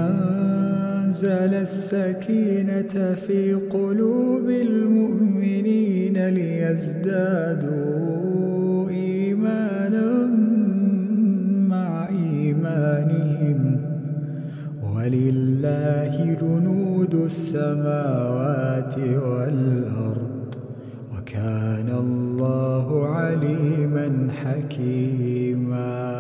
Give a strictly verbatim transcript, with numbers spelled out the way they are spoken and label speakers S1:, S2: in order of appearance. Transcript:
S1: أنزل السكينة في قلوب المؤمنين ليزدادوا إيمانا مع إيمانهم ولله جنود السماوات والأرض وكان الله عليما حكيما.